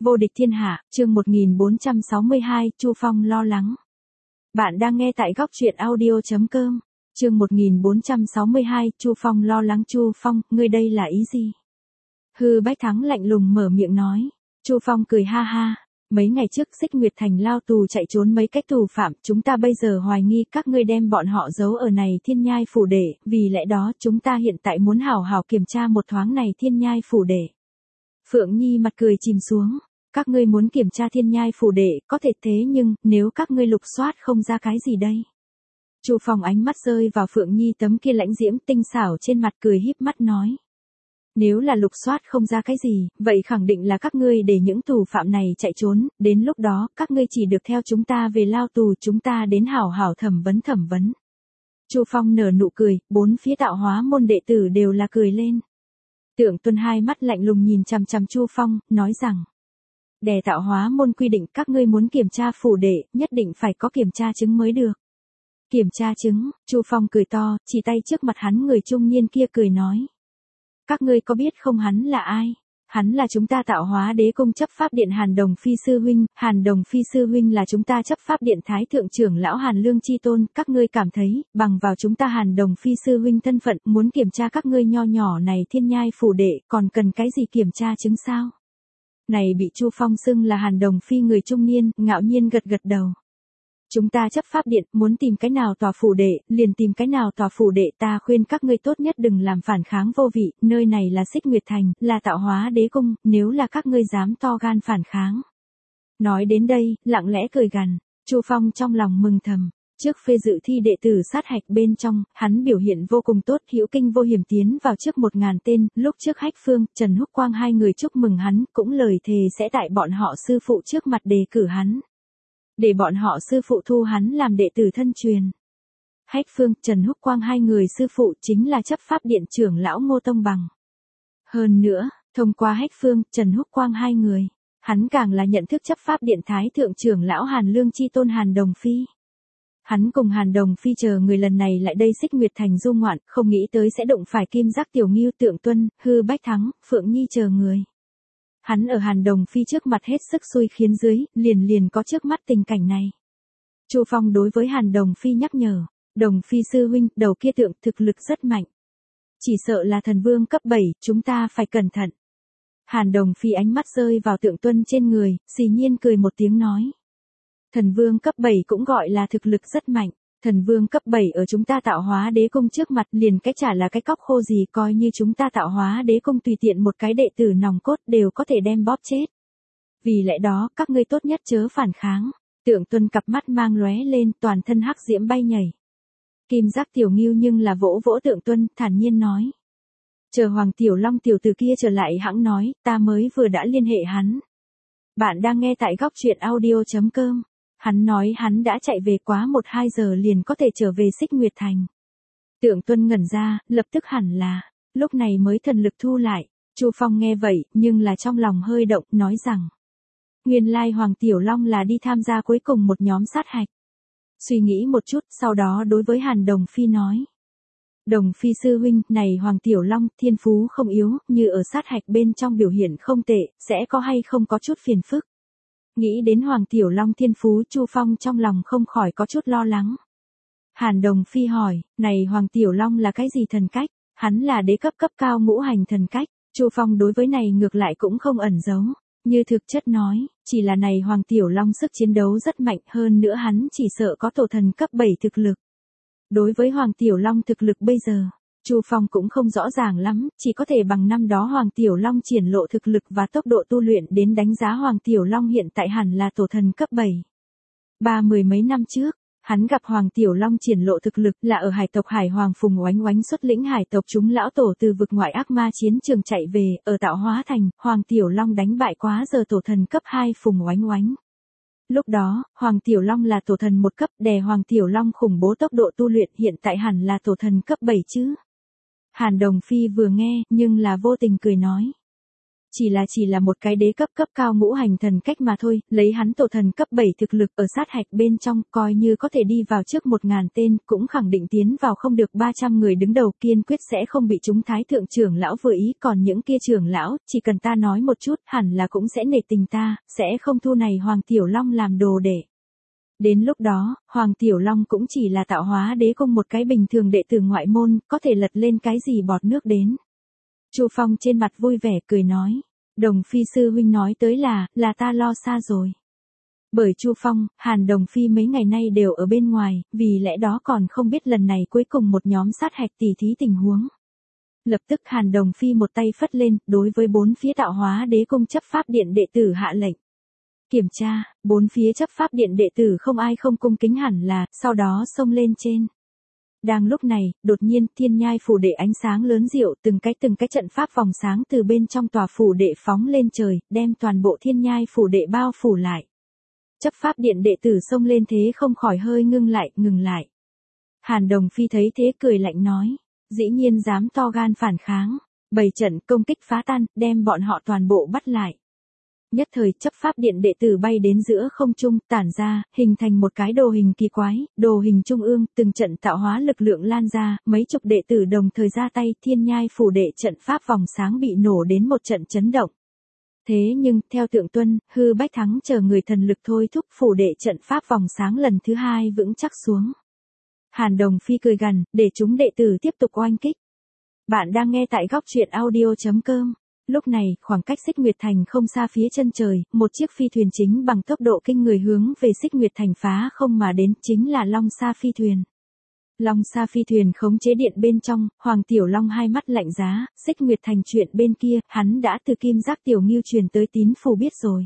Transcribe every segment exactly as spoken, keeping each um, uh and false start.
Vô địch thiên hạ, chương một nghìn bốn trăm sáu mươi hai, Chu Phong lo lắng. Bạn đang nghe tại góc truyện audio chấm com. Chương một nghìn bốn trăm sáu mươi hai, Chu Phong lo lắng. Chu Phong, ngươi đây là ý gì? Hư Bách Thắng lạnh lùng mở miệng nói. Chu Phong cười ha ha. Mấy ngày trước Xích Nguyệt Thành lao tù chạy trốn mấy cái tù phạm, chúng ta bây giờ hoài nghi các ngươi đem bọn họ giấu ở này Thiên Nhai phủ đệ, vì lẽ đó chúng ta hiện tại muốn hảo hảo kiểm tra một thoáng này Thiên Nhai phủ đệ. Phượng Nhi mặt cười chìm xuống. Các ngươi muốn kiểm tra Thiên Nhai phủ đệ, có thể thế nhưng, nếu các ngươi lục soát không ra cái gì đây? Chu Phong ánh mắt rơi vào Phượng Nhi tấm kia lãnh diễm tinh xảo trên mặt, cười híp mắt nói. Nếu là lục soát không ra cái gì, vậy khẳng định là các ngươi để những tù phạm này chạy trốn, đến lúc đó, các ngươi chỉ được theo chúng ta về lao tù, chúng ta đến hảo hảo thẩm vấn thẩm vấn. Chu Phong nở nụ cười, bốn phía tạo hóa môn đệ tử đều là cười lên. Tưởng Tuân hai mắt lạnh lùng nhìn chằm chằm Chu Phong, nói rằng. Đè tạo hóa môn quy định các ngươi muốn kiểm tra phủ đệ, nhất định phải có kiểm tra chứng mới được. Kiểm tra chứng, Chu Phong cười to, chỉ tay trước mặt hắn người trung niên kia cười nói. Các ngươi có biết không hắn là ai? Hắn là chúng ta tạo hóa đế cung chấp pháp điện Hàn Đồng Phi Sư Huynh, Hàn Đồng Phi Sư Huynh là chúng ta chấp pháp điện Thái Thượng trưởng lão Hàn Lương Chi Tôn, các ngươi cảm thấy, bằng vào chúng ta Hàn Đồng Phi Sư Huynh thân phận, muốn kiểm tra các ngươi nho nhỏ này Thiên Nhai phủ đệ, còn cần cái gì kiểm tra chứng sao? Này bị Chu Phong xưng là Hàn Đồng Phi người trung niên, ngạo nhiên gật gật đầu. Chúng ta chấp pháp điện, muốn tìm cái nào tòa phủ đệ, liền tìm cái nào tòa phủ đệ, ta khuyên các ngươi tốt nhất đừng làm phản kháng vô vị, nơi này là Xích Nguyệt Thành, là tạo hóa đế cung, nếu là các ngươi dám to gan phản kháng. Nói đến đây, lặng lẽ cười gằn, Chu Phong trong lòng mừng thầm, trước phê dự thi đệ tử sát hạch bên trong, hắn biểu hiện vô cùng tốt, hữu kinh vô hiểm tiến vào trước một ngàn tên, lúc trước Hách Phương, Trần Húc Quang hai người chúc mừng hắn, cũng lời thề sẽ tại bọn họ sư phụ trước mặt đề cử hắn. Để bọn họ sư phụ thu hắn làm đệ tử thân truyền. Hách Phương, Trần Húc Quang hai người sư phụ chính là chấp pháp điện trưởng lão Ngô Tông Bằng. Hơn nữa, thông qua Hách Phương, Trần Húc Quang hai người, hắn càng là nhận thức chấp pháp điện Thái Thượng trưởng lão Hàn Lương Chi Tôn Hàn Đồng Phi. Hắn cùng Hàn Đồng Phi chờ người lần này lại đây Xích Nguyệt Thành du ngoạn, không nghĩ tới sẽ đụng phải Kim Giác Tiểu Ngưu, Tượng Tuân, Hư Bách Thắng, Phượng Nhi chờ người. Hắn ở Hàn Đồng Phi trước mặt hết sức xui khiến dưới, liền liền có trước mắt tình cảnh này. Chu Phong đối với Hàn Đồng Phi nhắc nhở, Đồng Phi sư huynh, đầu kia tượng thực lực rất mạnh. Chỉ sợ là thần vương cấp bảy, chúng ta phải cẩn thận. Hàn Đồng Phi ánh mắt rơi vào Tượng Tuân trên người, xì nhiên cười một tiếng nói. Thần vương cấp bảy cũng gọi là thực lực rất mạnh. Thần vương cấp bảy ở chúng ta tạo hóa đế cung trước mặt liền cái chả là cái cóc khô gì, coi như chúng ta tạo hóa đế cung tùy tiện một cái đệ tử nòng cốt đều có thể đem bóp chết. Vì lẽ đó, các ngươi tốt nhất chớ phản kháng. Tượng Tuân cặp mắt mang lóe lên, toàn thân hắc diễm bay nhảy. Kim Giác Tiểu Ngưu nhưng là vỗ vỗ Tượng Tuân, thản nhiên nói. Chờ Hoàng Tiểu Long tiểu tử kia trở lại hãng nói, ta mới vừa đã liên hệ hắn. Bạn đang nghe tại góc truyện audio chấm com. Hắn nói hắn đã chạy về quá một hai giờ liền có thể trở về Xích Nguyệt Thành. Tượng Tuân ngẩn ra, lập tức hẳn là, lúc này mới thần lực thu lại. Chu Phong nghe vậy, nhưng là trong lòng hơi động, nói rằng. Nguyên lai Hoàng Tiểu Long là đi tham gia cuối cùng một nhóm sát hạch. Suy nghĩ một chút, sau đó đối với Hàn Đồng Phi nói. Đồng Phi sư huynh, này Hoàng Tiểu Long, thiên phú không yếu, như ở sát hạch bên trong biểu hiện không tệ, sẽ có hay không có chút phiền phức. Nghĩ đến Hoàng Tiểu Long thiên phú, Chu Phong trong lòng không khỏi có chút lo lắng. Hàn Đồng Phi hỏi, này Hoàng Tiểu Long là cái gì thần cách? Hắn là đế cấp cấp cao ngũ hành thần cách. Chu Phong đối với này ngược lại cũng không ẩn giấu. Như thực chất nói, chỉ là này Hoàng Tiểu Long sức chiến đấu rất mạnh, hơn nữa hắn chỉ sợ có tổ thần cấp bảy thực lực. Đối với Hoàng Tiểu Long thực lực bây giờ, Chu Phong cũng không rõ ràng lắm, chỉ có thể bằng năm đó Hoàng Tiểu Long triển lộ thực lực và tốc độ tu luyện đến đánh giá Hoàng Tiểu Long hiện tại hẳn là tổ thần cấp bảy. Ba mười mấy năm trước, hắn gặp Hoàng Tiểu Long triển lộ thực lực là ở hải tộc Hải Hoàng Phùng Oánh Oánh xuất lĩnh hải tộc chúng lão tổ từ vực ngoại ác ma chiến trường chạy về, ở Tạo Hóa Thành, Hoàng Tiểu Long đánh bại quá giờ tổ thần cấp hai Phùng Oánh Oánh. Lúc đó, Hoàng Tiểu Long là tổ thần một cấp, đè Hoàng Tiểu Long khủng bố tốc độ tu luyện hiện tại hẳn là tổ thần cấp bảy chứ. Hàn Đồng Phi vừa nghe, nhưng là vô tình cười nói. Chỉ là chỉ là một cái đế cấp cấp cao ngũ hành thần cách mà thôi, lấy hắn tổ thần cấp bảy thực lực ở sát hạch bên trong, coi như có thể đi vào trước một ngàn tên, cũng khẳng định tiến vào không được ba trăm người đứng đầu, kiên quyết sẽ không bị chúng thái thượng trưởng lão vừa ý, còn những kia trưởng lão, chỉ cần ta nói một chút, hẳn là cũng sẽ nể tình ta, sẽ không thu này Hoàng Tiểu Long làm đồ để. Đến lúc đó, Hoàng Tiểu Long cũng chỉ là tạo hóa đế cung một cái bình thường đệ tử ngoại môn, có thể lật lên cái gì bọt nước đến. Chu Phong trên mặt vui vẻ cười nói, Đồng Phi sư huynh nói tới là, là ta lo xa rồi. Bởi Chu Phong, Hàn Đồng Phi mấy ngày nay đều ở bên ngoài, vì lẽ đó còn không biết lần này cuối cùng một nhóm sát hạch tỉ thí tình huống. Lập tức Hàn Đồng Phi một tay phất lên, đối với bốn phía tạo hóa đế cung chấp pháp điện đệ tử hạ lệnh. Kiểm tra, bốn phía chấp pháp điện đệ tử không ai không cung kính hẳn là, sau đó xông lên trên. Đang lúc này, đột nhiên thiên nhai phủ đệ ánh sáng lớn diệu, từng cái từng cái trận pháp vòng sáng từ bên trong tòa phủ đệ phóng lên trời, đem toàn bộ thiên nhai phủ đệ bao phủ lại. Chấp pháp điện đệ tử xông lên thế không khỏi hơi ngưng lại, ngừng lại. Hàn Đồng Phi thấy thế cười lạnh nói, dĩ nhiên dám to gan phản kháng, bày trận công kích phá tan, đem bọn họ toàn bộ bắt lại. Nhất thời chấp pháp điện đệ tử bay đến giữa không trung, tản ra, hình thành một cái đồ hình kỳ quái, đồ hình trung ương, từng trận tạo hóa lực lượng lan ra, mấy chục đệ tử đồng thời ra tay, thiên nhai phủ đệ trận pháp vòng sáng bị nổ đến một trận chấn động. Thế nhưng, theo Tượng Tuân, Hư Bách Thắng chờ người thần lực thôi thúc phủ đệ trận pháp vòng sáng lần thứ hai vững chắc xuống. Hàn Đồng Phi cười gằn, để chúng đệ tử tiếp tục oanh kích. Bạn đang nghe tại góc truyện audio chấm com. Lúc này, khoảng cách Xích Nguyệt Thành không xa phía chân trời, một chiếc phi thuyền chính bằng tốc độ kinh người hướng về Xích Nguyệt Thành phá không mà đến, chính là Long Sa phi thuyền. Long Sa phi thuyền khống chế điện bên trong, Hoàng Tiểu Long hai mắt lạnh giá, Xích Nguyệt Thành chuyện bên kia, hắn đã từ Kim Giác Tiểu Ngưu truyền tới tín phù biết rồi.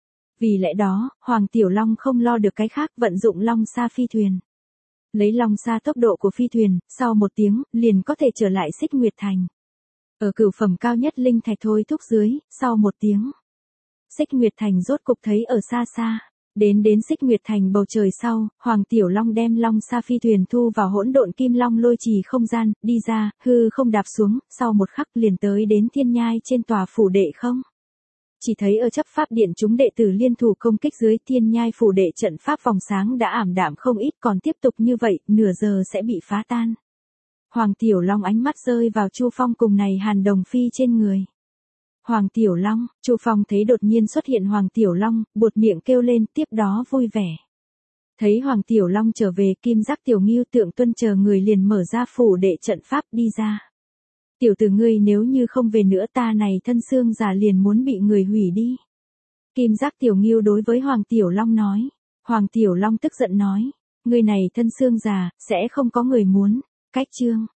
Vì lẽ đó, Hoàng Tiểu Long không lo được cái khác, vận dụng Long Sa phi thuyền. Lấy Long Sa tốc độ của phi thuyền, sau một tiếng, liền có thể trở lại Xích Nguyệt Thành. Ở cửu phẩm cao nhất linh thạch thôi thúc dưới, sau một tiếng. Xích Nguyệt Thành rốt cục thấy ở xa xa. Đến đến Xích Nguyệt Thành bầu trời sau, Hoàng Tiểu Long đem Long Sa phi thuyền thu vào hỗn độn kim long lôi trì không gian, đi ra, hư không đạp xuống, sau một khắc liền tới đến thiên nhai trên tòa phủ đệ không. Chỉ thấy ở chấp pháp điện chúng đệ tử liên thủ công kích dưới thiên nhai phủ đệ trận pháp vòng sáng đã ảm đạm không ít, còn tiếp tục như vậy, nửa giờ sẽ bị phá tan. Hoàng Tiểu Long ánh mắt rơi vào Chu Phong cùng này Hàn Đồng Phi trên người. Hoàng Tiểu Long, Chu Phong thấy đột nhiên xuất hiện Hoàng Tiểu Long, buột miệng kêu lên, tiếp đó vui vẻ. Thấy Hoàng Tiểu Long trở về, Kim Giác Tiểu Ngưu Tượng Tuân chờ người liền mở ra phủ đệ trận pháp đi ra. Tiểu tử ngươi nếu như không về nữa ta này thân xương già liền muốn bị người hủy đi. Kim Giác Tiểu Ngưu đối với Hoàng Tiểu Long nói. Hoàng Tiểu Long tức giận nói, ngươi này thân xương già, sẽ không có người muốn. Cách chương